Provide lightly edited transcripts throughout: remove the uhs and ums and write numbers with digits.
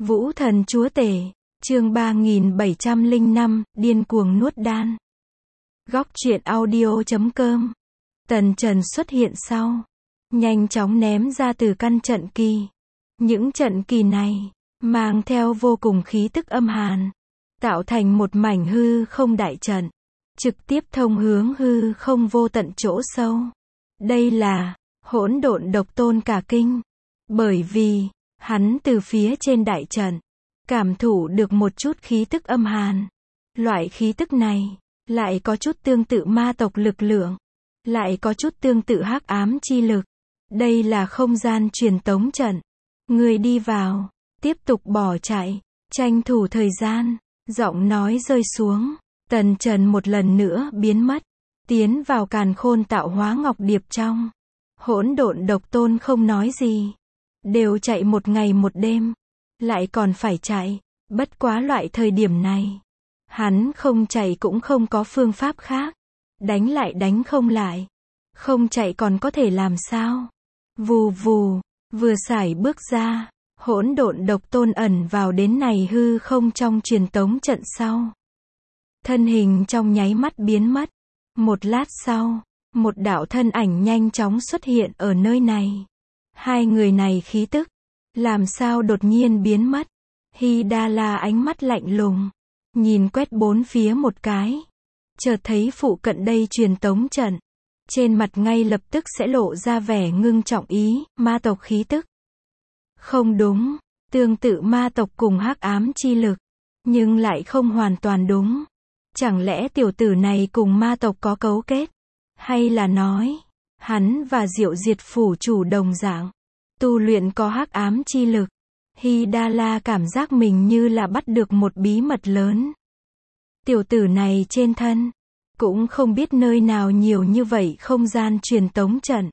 Vũ thần chúa tể, chương 3705, điên cuồng nuốt đan. Góc truyện audio.com. Tần Trần xuất hiện sau, nhanh chóng ném ra từ căn trận kỳ. Những trận kỳ này, mang theo vô cùng khí tức âm hàn, tạo thành một mảnh hư không đại trận, trực tiếp thông hướng hư không vô tận chỗ sâu. Đây là hỗn độn độc tôn cả kinh, bởi vì hắn từ phía trên đại trận cảm thụ được một chút khí tức âm hàn. Loại khí tức này lại có chút tương tự ma tộc lực lượng, lại có chút tương tự hắc ám chi lực. Đây là không gian truyền tống trận. Người đi vào, tiếp tục bỏ chạy, tranh thủ thời gian. Giọng nói rơi xuống, Tần Trần một lần nữa biến mất, tiến vào càn khôn tạo hóa ngọc điệp trong. Hỗn độn độc tôn không nói gì, đều chạy một ngày một đêm, lại còn phải chạy. Bất quá loại thời điểm này, hắn không chạy cũng không có phương pháp khác. Đánh lại đánh không lại, không chạy còn có thể làm sao? Vù vù, vừa sải bước ra, hỗn độn độc tôn ẩn vào đến này hư không trong truyền tống trận sau. Thân hình trong nháy mắt biến mất. Một lát sau, một đạo thân ảnh nhanh chóng xuất hiện ở nơi này. Hai người này khí tức, làm sao đột nhiên biến mất? Hidala ánh mắt lạnh lùng, nhìn quét bốn phía một cái, chợt thấy phụ cận đây truyền tống trận, trên mặt ngay lập tức sẽ lộ ra vẻ ngưng trọng ý, ma tộc khí tức. Không đúng, tương tự ma tộc cùng hắc ám chi lực, nhưng lại không hoàn toàn đúng. Chẳng lẽ tiểu tử này cùng ma tộc có cấu kết? Hay là nói, hắn và Diệu Diệt phủ chủ đồng dạng, tu luyện có hắc ám chi lực? Hidala cảm giác mình như là bắt được một bí mật lớn. Tiểu tử này trên thân, cũng không biết nơi nào nhiều như vậy không gian truyền tống trận.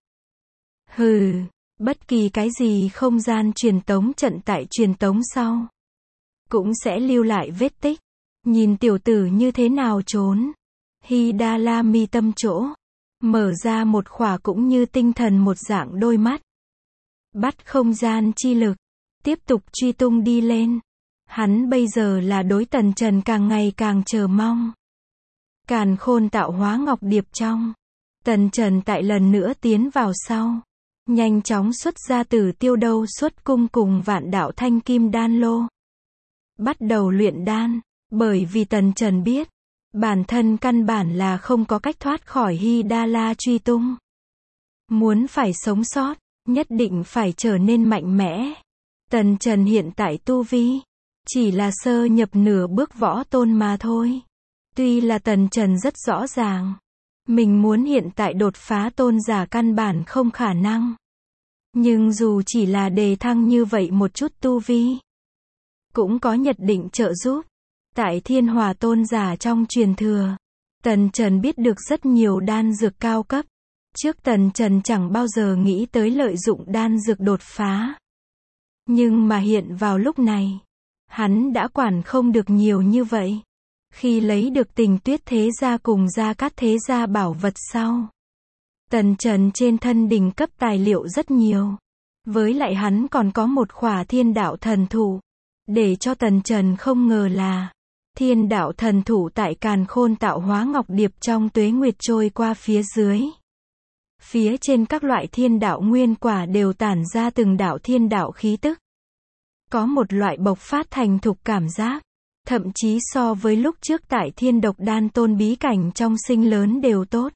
Hừ, bất kỳ cái gì không gian truyền tống trận tại truyền tống sau, cũng sẽ lưu lại vết tích. Nhìn tiểu tử như thế nào trốn. Hidala mi tâm chỗ, mở ra một khỏa cũng như tinh thần một dạng đôi mắt. Bắt không gian chi lực, tiếp tục truy tung đi lên. Hắn bây giờ là đối Tần Trần càng ngày càng chờ mong. Càn khôn tạo hóa ngọc điệp trong, Tần Trần tại lần nữa tiến vào sau, nhanh chóng xuất ra Tử Tiêu Đâu xuất cung cùng Vạn Đạo Thanh Kim Đan Lô. Bắt đầu luyện đan, bởi vì Tần Trần biết, bản thân căn bản là không có cách thoát khỏi Hidala truy tung. Muốn phải sống sót, nhất định phải trở nên mạnh mẽ. Tần Trần hiện tại tu vi, chỉ là sơ nhập nửa bước võ tôn mà thôi. Tuy là Tần Trần rất rõ ràng, mình muốn hiện tại đột phá tôn giả căn bản không khả năng. Nhưng dù chỉ là đề thăng như vậy một chút tu vi, cũng có nhất định trợ giúp. Tại Thiên Hỏa tôn giả trong truyền thừa, Tần Trần biết được rất nhiều đan dược cao cấp. Trước Tần Trần chẳng bao giờ nghĩ tới lợi dụng đan dược đột phá. Nhưng mà hiện vào lúc này, hắn đã quản không được nhiều như vậy. Khi lấy được Tình Tuyết thế gia cùng Gia Cát thế gia bảo vật sau, Tần Trần trên thân đỉnh cấp tài liệu rất nhiều. Với lại hắn còn có một khỏa thiên đạo thần thụ. Để cho Tần Trần không ngờ là, thiên đạo thần thụ tại càn khôn tạo hóa ngọc điệp trong tuế nguyệt trôi qua phía dưới. Phía trên các loại thiên đạo nguyên quả đều tản ra từng đạo thiên đạo khí tức. Có một loại bộc phát thành thục cảm giác, thậm chí so với lúc trước tại Thiên Độc Đan Tôn bí cảnh trong sinh lớn đều tốt.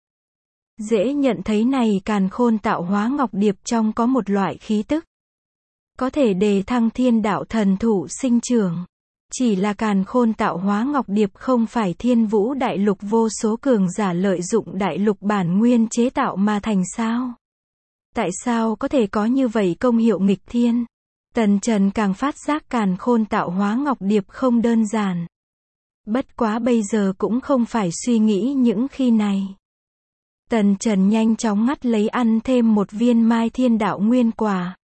Dễ nhận thấy này càn khôn tạo hóa ngọc điệp trong có một loại khí tức, có thể đề thăng thiên đạo thần thụ sinh trưởng. Chỉ là càn khôn tạo hóa ngọc điệp không phải Thiên Vũ đại lục vô số cường giả lợi dụng đại lục bản nguyên chế tạo mà thành sao? Tại sao có thể có như vậy công hiệu nghịch thiên? Tần Trần càng phát giác càn khôn tạo hóa ngọc điệp không đơn giản. Bất quá bây giờ cũng không phải suy nghĩ những khi này. Tần Trần nhanh chóng ngắt lấy ăn thêm một viên mai thiên đạo nguyên quả.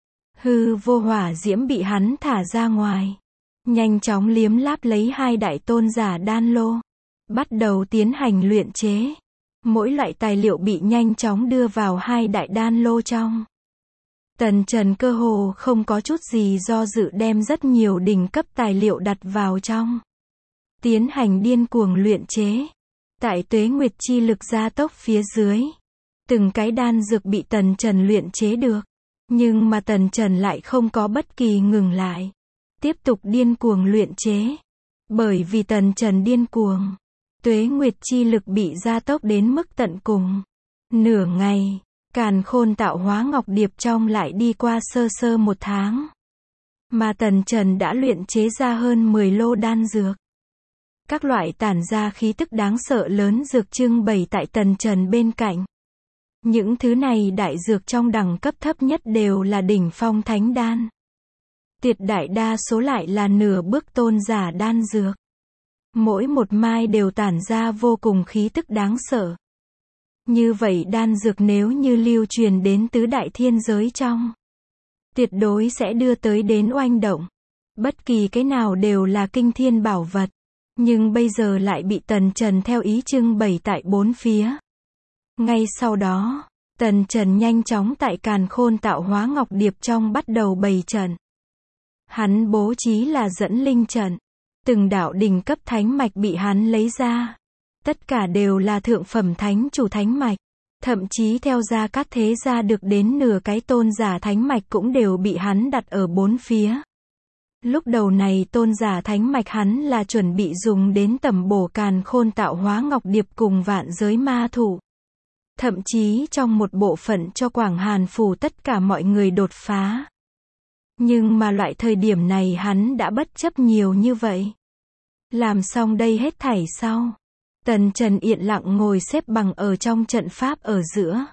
Hư vô hỏa diễm bị hắn thả ra ngoài. Nhanh chóng liếm láp lấy hai đại tôn giả đan lô. Bắt đầu tiến hành luyện chế. Mỗi loại tài liệu bị nhanh chóng đưa vào hai đại đan lô trong. Tần Trần cơ hồ không có chút gì do dự đem rất nhiều đỉnh cấp tài liệu đặt vào trong. Tiến hành điên cuồng luyện chế. Tại tuế nguyệt chi lực gia tốc phía dưới. Từng cái đan dược bị Tần Trần luyện chế được. Nhưng mà Tần Trần lại không có bất kỳ ngừng lại. Tiếp tục điên cuồng luyện chế. Bởi vì Tần Trần điên cuồng. Tuế nguyệt chi lực bị gia tốc đến mức tận cùng. Nửa ngày. Càn Khôn tạo hóa ngọc điệp trong lại đi qua sơ sơ 1 tháng. Mà Tần Trần đã luyện chế ra hơn 10 lô đan dược. Các loại tản ra khí tức đáng sợ lớn dược trưng bày tại Tần Trần bên cạnh. Những thứ này đại dược trong đẳng cấp thấp nhất đều là đỉnh phong thánh đan. Tuyệt đại đa số lại là nửa bước tôn giả đan dược. Mỗi một mai đều tản ra vô cùng khí tức đáng sợ. Như vậy đan dược nếu như lưu truyền đến tứ đại thiên giới trong, tuyệt đối sẽ đưa tới đến oanh động. Bất kỳ cái nào đều là kinh thiên bảo vật. Nhưng bây giờ lại bị Tần Trần theo ý trưng bày tại 4 phía. Ngay sau đó, Tần Trần nhanh chóng tại Càn Khôn tạo hóa ngọc điệp trong bắt đầu bày trận. Hắn bố trí là dẫn linh trận. Từng đạo đỉnh cấp thánh mạch bị hắn lấy ra. Tất cả đều là thượng phẩm thánh chủ thánh mạch. Thậm chí theo Gia Cát Thế Gia được đến nửa cái tôn giả thánh mạch cũng đều bị hắn đặt ở 4 phía. Lúc đầu này tôn giả thánh mạch hắn là chuẩn bị dùng đến tẩm bổ Càn Khôn tạo hóa ngọc điệp cùng vạn giới ma thủ. Thậm chí trong một bộ phận cho Quảng Hàn Phủ tất cả mọi người đột phá. Nhưng mà loại thời điểm này hắn đã bất chấp nhiều như vậy. Làm xong đây hết thảy sau. Tần Trần yên lặng ngồi xếp bằng ở trong trận pháp ở giữa.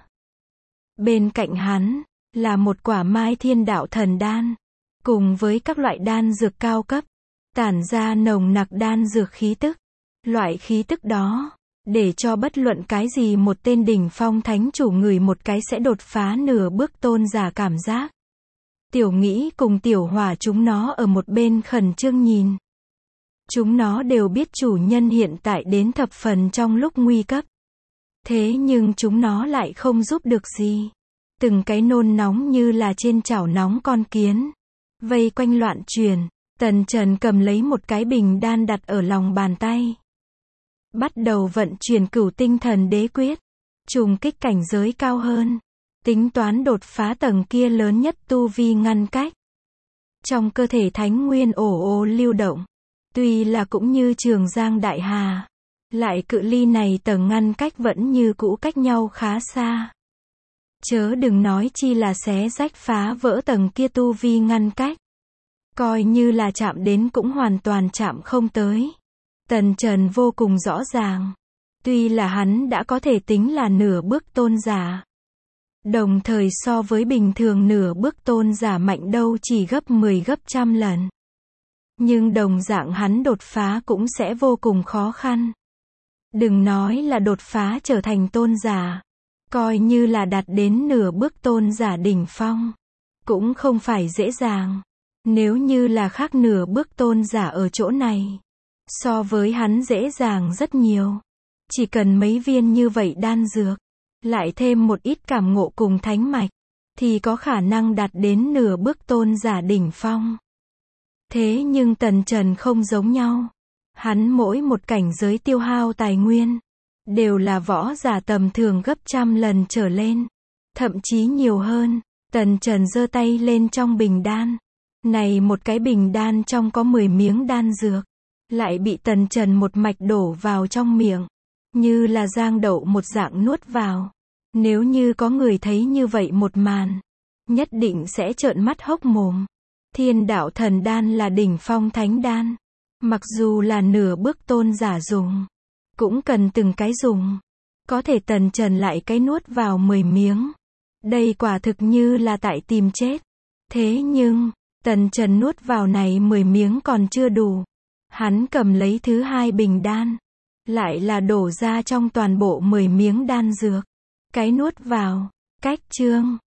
Bên cạnh hắn, là một quả Mai Thiên Đạo Thần Đan. Cùng với các loại đan dược cao cấp. Tản ra nồng nặc đan dược khí tức. Loại khí tức đó, để cho bất luận cái gì một tên đỉnh phong thánh chủ ngửi một cái sẽ đột phá nửa bước tôn giả cảm giác. Tiểu Nghĩ cùng Tiểu Hỏa chúng nó ở một bên khẩn trương nhìn. Chúng nó đều biết chủ nhân hiện tại đến thập phần trong lúc nguy cấp. Thế nhưng chúng nó lại không giúp được gì. Từng cái nôn nóng như là trên chảo nóng con kiến. Vây quanh loạn truyền. Tần Trần cầm lấy một cái bình đan đặt ở lòng bàn tay. Bắt đầu vận chuyển Cửu Tinh Thần Đế Quyết. Trùng kích cảnh giới cao hơn. Tính toán đột phá tầng kia lớn nhất tu vi ngăn cách. Trong cơ thể thánh nguyên ồ ồ lưu động. Tuy là cũng như Trường Giang Đại Hà. Lại cự ly này tầng ngăn cách vẫn như cũ cách nhau khá xa. Chớ đừng nói chi là xé rách phá vỡ tầng kia tu vi ngăn cách. Coi như là chạm đến cũng hoàn toàn chạm không tới. Tần Trần vô cùng rõ ràng. Tuy là hắn đã có thể tính là nửa bước tôn giả. Đồng thời so với bình thường nửa bước tôn giả mạnh đâu chỉ gấp 10 gấp trăm lần. Nhưng đồng dạng hắn đột phá cũng sẽ vô cùng khó khăn. Đừng nói là đột phá trở thành tôn giả. Coi như là đạt đến nửa bước tôn giả đỉnh phong. Cũng không phải dễ dàng. Nếu như là khác nửa bước tôn giả ở chỗ này. So với hắn dễ dàng rất nhiều. Chỉ cần mấy viên như vậy đan dược. Lại thêm một ít cảm ngộ cùng thánh mạch. Thì có khả năng đạt đến nửa bước tôn giả đỉnh phong. Thế nhưng Tần Trần không giống nhau. Hắn mỗi một cảnh giới tiêu hao tài nguyên. Đều là võ giả tầm thường gấp trăm lần trở lên. Thậm chí nhiều hơn. Tần Trần giơ tay lên trong bình đan. Này một cái bình đan trong có 10 miếng đan dược. Lại bị Tần Trần một mạch đổ vào trong miệng. Như là giang đậu một dạng nuốt vào. Nếu như có người thấy như vậy một màn. Nhất định sẽ trợn mắt hốc mồm. Thiên Đạo Thần Đan là đỉnh phong thánh đan. Mặc dù là nửa bước tôn giả dùng. Cũng cần từng cái dùng. Có thể Tần Trần lại cái nuốt vào 10 miếng. Đây quả thực như là tại tìm chết. Thế nhưng, Tần Trần nuốt vào này 10 miếng còn chưa đủ. Hắn cầm lấy thứ hai bình đan. Lại là đổ ra trong toàn bộ 10 miếng đan dược. Cái nuốt vào. Cách chương.